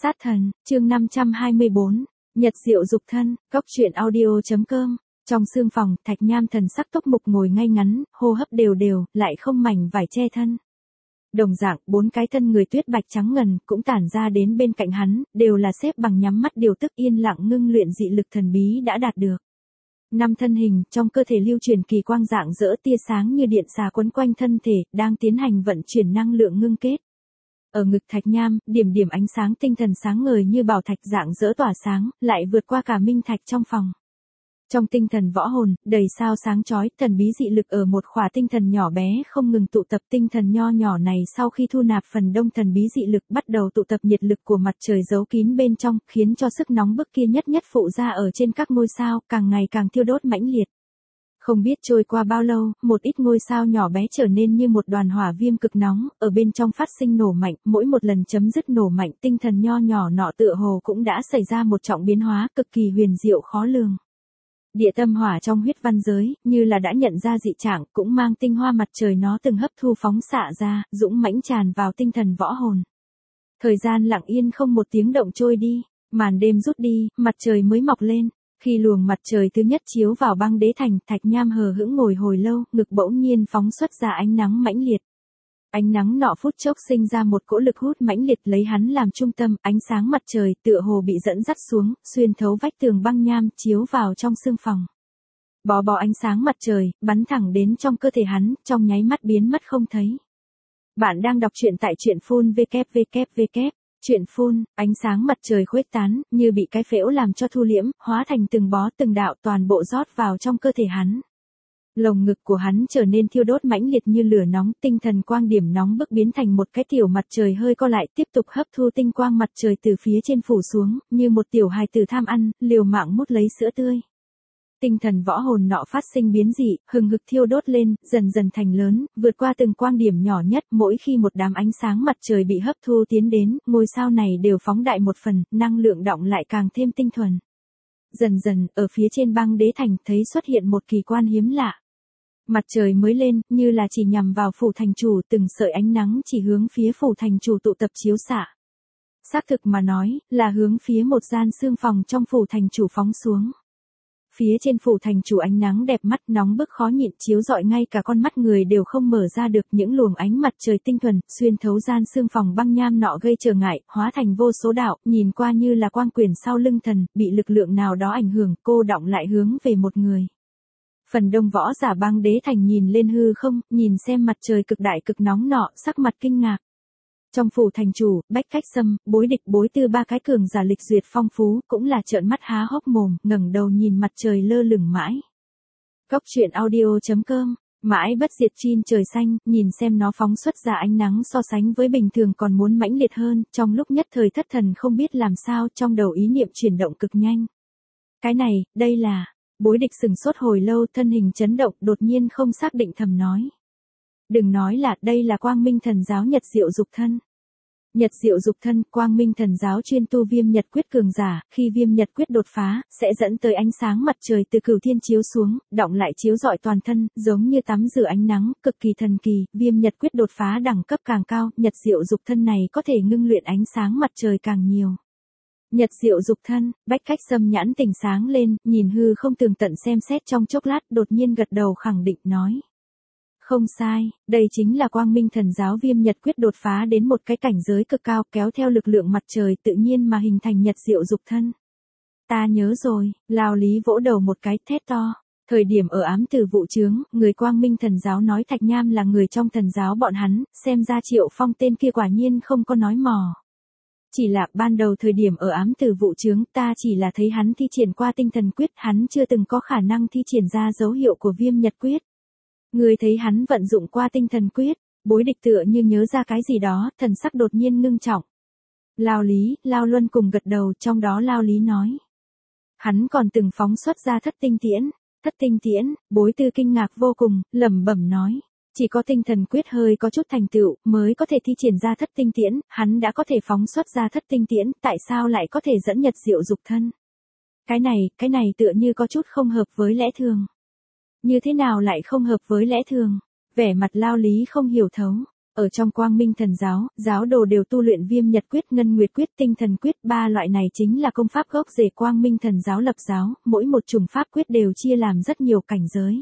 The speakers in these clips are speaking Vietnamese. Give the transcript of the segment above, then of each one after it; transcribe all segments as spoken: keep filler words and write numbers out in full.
Sát thần, chương năm trăm hai mươi bốn, Nhật diệu dục thân, góc truyện audio.com. Trong sương phòng, Thạch Nham thần sắc túc mục ngồi ngay ngắn, hô hấp đều đều, lại không mảnh vải che thân. Đồng dạng, bốn cái thân người tuyết bạch trắng ngần, cũng tản ra đến bên cạnh hắn, đều là xếp bằng nhắm mắt điều tức yên lặng ngưng luyện dị lực thần bí đã đạt được. Năm thân hình, trong cơ thể lưu truyền kỳ quang dạng dỡ tia sáng như điện xà quấn quanh thân thể, đang tiến hành vận chuyển năng lượng ngưng kết. Ở ngực Thạch Nham, điểm điểm ánh sáng tinh thần sáng ngời như bảo thạch dạng dỡ tỏa sáng, lại vượt qua cả minh thạch trong phòng. Trong tinh thần võ hồn, đầy sao sáng chói, thần bí dị lực ở một khỏa tinh thần nhỏ bé không ngừng tụ tập. Tinh thần nho nhỏ này sau khi thu nạp phần đông thần bí dị lực bắt đầu tụ tập nhiệt lực của mặt trời giấu kín bên trong, khiến cho sức nóng bức kia nhất nhất phụ ra ở trên các ngôi sao, càng ngày càng thiêu đốt mãnh liệt. Không biết trôi qua bao lâu, một ít ngôi sao nhỏ bé trở nên như một đoàn hỏa viêm cực nóng, ở bên trong phát sinh nổ mạnh, mỗi một lần chấm dứt nổ mạnh, tinh thần nho nhỏ nọ tựa hồ cũng đã xảy ra một trọng biến hóa cực kỳ huyền diệu khó lường. Địa tâm hỏa trong huyết văn giới, như là đã nhận ra dị trạng, cũng mang tinh hoa mặt trời nó từng hấp thu phóng xạ ra, dũng mãnh tràn vào tinh thần võ hồn. Thời gian lặng yên không một tiếng động trôi đi, màn đêm rút đi, mặt trời mới mọc lên. Khi luồng mặt trời thứ nhất chiếu vào băng đế thành, Thạch Nham hờ hững ngồi hồi lâu, ngực bỗng nhiên phóng xuất ra ánh nắng mãnh liệt. Ánh nắng nọ phút chốc sinh ra một cỗ lực hút mãnh liệt lấy hắn làm trung tâm, ánh sáng mặt trời tựa hồ bị dẫn dắt xuống, xuyên thấu vách tường băng nham chiếu vào trong sương phòng. Bó bó ánh sáng mặt trời, bắn thẳng đến trong cơ thể hắn, trong nháy mắt biến mất không thấy. Bạn đang đọc truyện tại truyện phun vê kép vê kép vê kép. Truyện phun, ánh sáng mặt trời khuếch tán, như bị cái phễu làm cho thu liễm, hóa thành từng bó từng đạo toàn bộ rót vào trong cơ thể hắn. Lồng ngực của hắn trở nên thiêu đốt mãnh liệt như lửa nóng, tinh thần quang điểm nóng bức biến thành một cái tiểu mặt trời hơi co lại, tiếp tục hấp thu tinh quang mặt trời từ phía trên phủ xuống, như một tiểu hài tử tham ăn, liều mạng mút lấy sữa tươi. Tinh thần võ hồn nọ phát sinh biến dị, hừng hực thiêu đốt lên, dần dần thành lớn, vượt qua từng quang điểm nhỏ nhất, mỗi khi một đám ánh sáng mặt trời bị hấp thu tiến đến, ngôi sao này đều phóng đại một phần, năng lượng đọng lại càng thêm tinh thuần. Dần dần, ở phía trên băng đế thành, thấy xuất hiện một kỳ quan hiếm lạ. Mặt trời mới lên, như là chỉ nhằm vào phủ thành chủ, từng sợi ánh nắng chỉ hướng phía phủ thành chủ tụ tập chiếu xạ. Xác thực mà nói, là hướng phía một gian sương phòng trong phủ thành chủ phóng xuống. Phía trên phủ thành chủ ánh nắng đẹp mắt nóng bức khó nhịn chiếu rọi ngay cả con mắt người đều không mở ra được, những luồng ánh mặt trời tinh thuần, xuyên thấu gian sương phòng băng nham nọ gây trở ngại, hóa thành vô số đạo, nhìn qua như là quang quyển sau lưng thần, bị lực lượng nào đó ảnh hưởng, cô đọng lại hướng về một người. Phần đông võ giả băng đế thành nhìn lên hư không, nhìn xem mặt trời cực đại cực nóng nọ, sắc mặt kinh ngạc. Trong phủ thành chủ, Bách Cách Sâm, Bối Địch Bối Tư ba cái cường giả lịch duyệt phong phú, cũng là trợn mắt há hốc mồm, ngẩng đầu nhìn mặt trời lơ lửng mãi. Góc truyện audio.com, mãi bất diệt chin trời xanh, nhìn xem nó phóng xuất ra ánh nắng so sánh với bình thường còn muốn mãnh liệt hơn, trong lúc nhất thời thất thần không biết làm sao, trong đầu ý niệm chuyển động cực nhanh. Cái này, đây là... Bối Địch sừng sốt hồi lâu, thân hình chấn động, đột nhiên không xác định thầm nói. Đừng nói là, đây là Quang Minh Thần Giáo Nhật diệu dục thân. Nhật diệu dục thân, Quang Minh Thần Giáo chuyên tu viêm nhật quyết cường giả, khi viêm nhật quyết đột phá, sẽ dẫn tới ánh sáng mặt trời từ cửu thiên chiếu xuống, đọng lại chiếu rọi toàn thân, giống như tắm rửa ánh nắng, cực kỳ thần kỳ, viêm nhật quyết đột phá đẳng cấp càng cao, nhật diệu dục thân này có thể ngưng luyện ánh sáng mặt trời càng nhiều. Nhật diệu dục thân, Bách Cách Sâm nhãn tỉnh sáng lên, nhìn hư không tường tận xem xét trong chốc lát, đột nhiên gật đầu khẳng định nói. Không sai, đây chính là Quang Minh Thần Giáo viêm nhật quyết đột phá đến một cái cảnh giới cực cao, kéo theo lực lượng mặt trời tự nhiên mà hình thành nhật diệu dục thân. Ta nhớ rồi, Lao Lý vỗ đầu một cái thét to. Thời điểm ở ám tử vụ chướng, người Quang Minh Thần Giáo nói Thạch Nham là người trong thần giáo bọn hắn, xem ra Triệu Phong tên kia quả nhiên không có nói mò. Chỉ là ban đầu thời điểm ở ám tử vụ chướng, ta chỉ là thấy hắn thi triển qua tinh thần quyết, hắn chưa từng có khả năng thi triển ra dấu hiệu của viêm nhật quyết. Người thấy hắn vận dụng qua tinh thần quyết, Bối Địch tựa như nhớ ra cái gì đó, thần sắc đột nhiên ngưng trọng. Lao Lý, Lao Luân cùng gật đầu, trong đó Lao Lý nói. Hắn còn từng phóng xuất ra thất tinh tiễn, thất tinh tiễn, Bối Tư kinh ngạc vô cùng, lẩm bẩm nói. Chỉ có tinh thần quyết hơi có chút thành tựu, mới có thể thi triển ra thất tinh tiễn, hắn đã có thể phóng xuất ra thất tinh tiễn, tại sao lại có thể dẫn nhật diệu dục thân? Cái này, cái này tựa như có chút không hợp với lẽ thường. Như thế nào lại không hợp với lẽ thường? Vẻ mặt Lao Lý không hiểu thấu. Ở trong Quang Minh Thần giáo, giáo đồ đều tu luyện Viêm Nhật Quyết, Ngân Nguyệt Quyết, Tinh Thần Quyết, ba loại này chính là công pháp gốc rễ Quang Minh Thần giáo lập giáo, mỗi một chủng pháp quyết đều chia làm rất nhiều cảnh giới.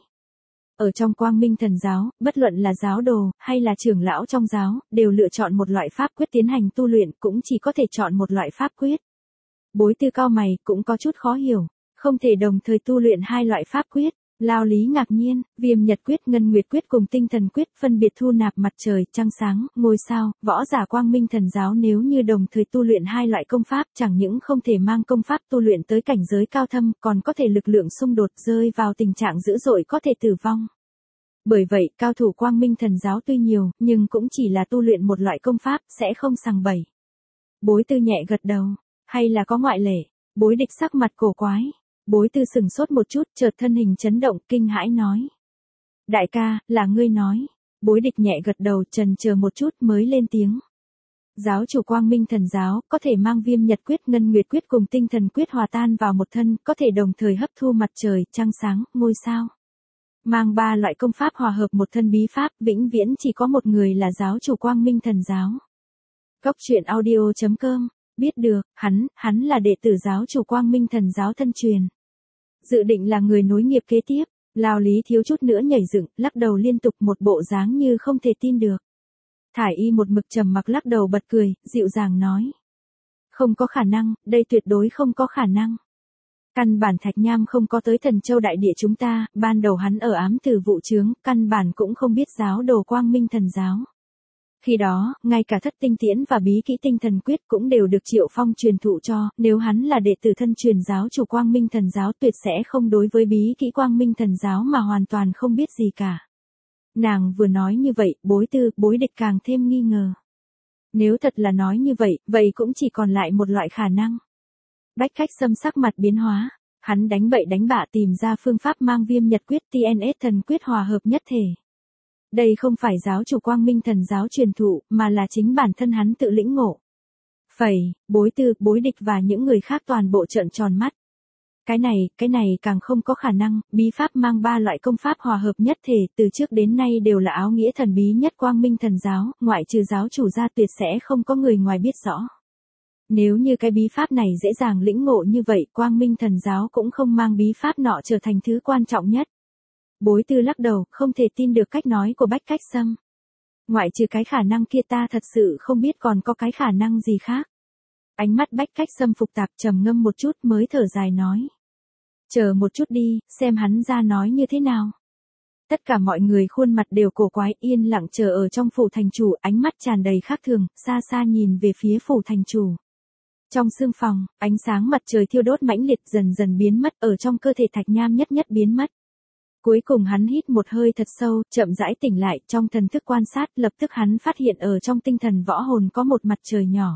Ở trong Quang Minh Thần giáo, bất luận là giáo đồ, hay là trưởng lão trong giáo, đều lựa chọn một loại pháp quyết tiến hành tu luyện, cũng chỉ có thể chọn một loại pháp quyết. Bối Tư cau mày, cũng có chút khó hiểu, không thể đồng thời tu luyện hai loại pháp quyết. Lao Lý ngạc nhiên, Viêm Nhật Quyết, Ngân Nguyệt Quyết cùng Tinh Thần Quyết phân biệt thu nạp mặt trời, trăng sáng, ngôi sao, võ giả Quang Minh Thần giáo nếu như đồng thời tu luyện hai loại công pháp, chẳng những không thể mang công pháp tu luyện tới cảnh giới cao thâm, còn có thể lực lượng xung đột, rơi vào tình trạng dữ dội, có thể tử vong. Bởi vậy, cao thủ Quang Minh Thần giáo tuy nhiều, nhưng cũng chỉ là tu luyện một loại công pháp, sẽ không sằng bậy. Bối Tư nhẹ gật đầu, hay là có ngoại lệ? Bối Địch sắc mặt cổ quái. Bối Tư sừng sốt một chút, chợt thân hình chấn động, kinh hãi nói. Đại ca, là ngươi nói. Bối Địch nhẹ gật đầu, trần chờ một chút mới lên tiếng. Giáo chủ Quang Minh Thần giáo, có thể mang Viêm Nhật Quyết, Ngân Nguyệt Quyết cùng Tinh Thần Quyết hòa tan vào một thân, có thể đồng thời hấp thu mặt trời, trăng sáng, ngôi sao. Mang ba loại công pháp hòa hợp một thân bí pháp, vĩnh viễn chỉ có một người là giáo chủ Quang Minh Thần giáo. Cốc truyện audio chấm com. Biết được, hắn, hắn là đệ tử giáo chủ Quang Minh Thần giáo thân truyền. Dự định là người nối nghiệp kế tiếp. Lao Lý thiếu chút nữa nhảy dựng, lắc đầu liên tục, một bộ dáng như không thể tin được. Thải Y một mực trầm mặc lắc đầu bật cười, dịu dàng nói. Không có khả năng, đây tuyệt đối không có khả năng. Căn bản Thạch Nham không có tới Thần Châu đại địa chúng ta, ban đầu hắn ở ám tử vụ chướng, căn bản cũng không biết giáo đồ Quang Minh Thần giáo. Khi đó, ngay cả thất tinh tiễn và bí kỹ Tinh Thần Quyết cũng đều được Triệu Phong truyền thụ cho, nếu hắn là đệ tử thân truyền giáo chủ Quang Minh Thần giáo tuyệt sẽ không đối với bí kỹ Quang Minh Thần giáo mà hoàn toàn không biết gì cả. Nàng vừa nói như vậy, Bối Tư, Bối Địch càng thêm nghi ngờ. Nếu thật là nói như vậy, vậy cũng chỉ còn lại một loại khả năng. Bách Khách Sâm sắc mặt biến hóa, hắn đánh bậy đánh bạ tìm ra phương pháp mang Viêm Nhật Quyết tê en ét thần quyết hòa hợp nhất thể. Đây không phải giáo chủ Quang Minh Thần giáo truyền thụ, mà là chính bản thân hắn tự lĩnh ngộ. Phẩy, Bối Tư, Bối Địch và những người khác toàn bộ trợn tròn mắt. Cái này, cái này càng không có khả năng, bí pháp mang ba loại công pháp hòa hợp nhất thể, từ trước đến nay đều là áo nghĩa thần bí nhất Quang Minh Thần giáo, ngoại trừ giáo chủ ra tuyệt sẽ không có người ngoài biết rõ. Nếu như cái bí pháp này dễ dàng lĩnh ngộ như vậy, Quang Minh Thần giáo cũng không mang bí pháp nọ trở thành thứ quan trọng nhất. Bối Tư lắc đầu, không thể tin được cách nói của Bách Cách Sâm. Ngoại trừ cái khả năng kia ta thật sự không biết còn có cái khả năng gì khác. Ánh mắt Bách Cách Sâm phục tạp trầm ngâm một chút mới thở dài nói. Chờ một chút đi, xem hắn ra nói như thế nào. Tất cả mọi người khuôn mặt đều cổ quái, yên lặng chờ ở trong phủ thành chủ, ánh mắt tràn đầy khác thường, xa xa nhìn về phía phủ thành chủ. Trong sương phòng, ánh sáng mặt trời thiêu đốt mãnh liệt dần dần biến mất, ở trong cơ thể Thạch Nham nhất nhất biến mất. Cuối cùng hắn hít một hơi thật sâu, chậm rãi tỉnh lại, trong thần thức quan sát, lập tức hắn phát hiện ở trong tinh thần võ hồn có một mặt trời nhỏ.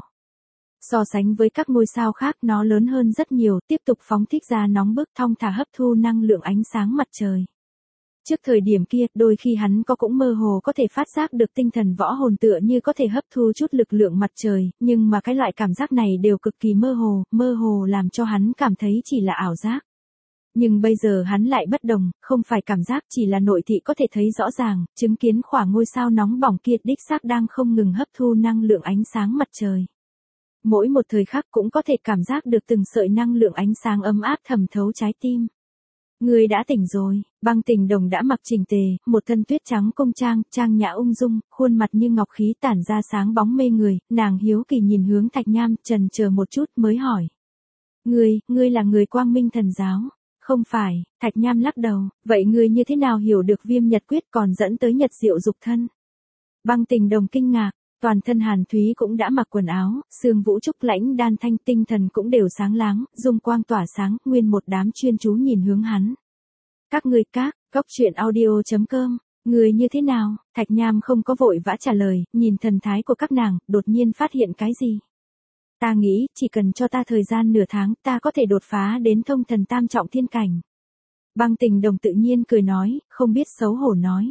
So sánh với các ngôi sao khác nó lớn hơn rất nhiều, tiếp tục phóng thích ra nóng bức thong thả hấp thu năng lượng ánh sáng mặt trời. Trước thời điểm kia, đôi khi hắn có cũng mơ hồ có thể phát giác được tinh thần võ hồn tựa như có thể hấp thu chút lực lượng mặt trời, nhưng mà cái loại cảm giác này đều cực kỳ mơ hồ, mơ hồ làm cho hắn cảm thấy chỉ là ảo giác. Nhưng bây giờ hắn lại bất đồng, không phải cảm giác chỉ là nội thị có thể thấy rõ ràng, chứng kiến khoảng ngôi sao nóng bỏng kia đích xác đang không ngừng hấp thu năng lượng ánh sáng mặt trời. Mỗi một thời khắc cũng có thể cảm giác được từng sợi năng lượng ánh sáng ấm áp thẩm thấu trái tim. Người đã tỉnh rồi, Băng Tình Đồng đã mặc chỉnh tề, một thân tuyết trắng công trang, trang nhã ung dung, khuôn mặt như ngọc khí tản ra sáng bóng mê người, nàng hiếu kỳ nhìn hướng Thạch Nham, trần chờ một chút mới hỏi. Ngươi, ngươi là người Quang Minh Thần giáo? Không phải, Thạch Nham lắc đầu, vậy ngươi như thế nào hiểu được Viêm Nhật Quyết còn dẫn tới Nhật Diệu Dục Thân? Băng Tình Đồng kinh ngạc, toàn thân Hàn Thúy cũng đã mặc quần áo, Sương Vũ Trúc Lãnh Đan Thanh tinh thần cũng đều sáng láng, dung quang tỏa sáng, nguyên một đám chuyên chú nhìn hướng hắn. Các ngươi các, cốc truyện audio chấm com, người như thế nào? Thạch Nham không có vội vã trả lời, nhìn thần thái của các nàng, đột nhiên phát hiện cái gì? Ta nghĩ, chỉ cần cho ta thời gian nửa tháng, ta có thể đột phá đến thông thần tam trọng thiên cảnh. Băng Tình Đồng tự nhiên cười nói, không biết xấu hổ nói.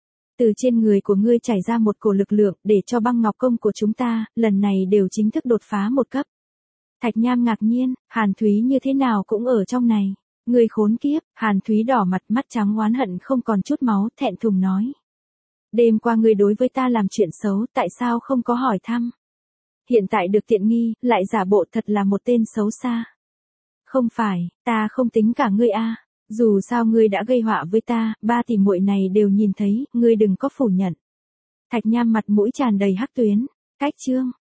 Từ trên người của ngươi chảy ra một cổ lực lượng, để cho băng ngọc công của chúng ta, lần này đều chính thức đột phá một cấp. Thạch Nham ngạc nhiên, Hàn Thúy như thế nào cũng ở trong này. Ngươi khốn kiếp, Hàn Thúy đỏ mặt mắt trắng oán hận không còn chút máu, thẹn thùng nói. Đêm qua ngươi đối với ta làm chuyện xấu, tại sao không có hỏi thăm? Hiện tại được tiện nghi, lại giả bộ thật là một tên xấu xa. Không phải, ta không tính cả ngươi a. Dù sao ngươi đã gây họa với ta, ba tỷ muội này đều nhìn thấy, ngươi đừng có phủ nhận. Thạch Nham mặt mũi tràn đầy hắc tuyến. Cách chương.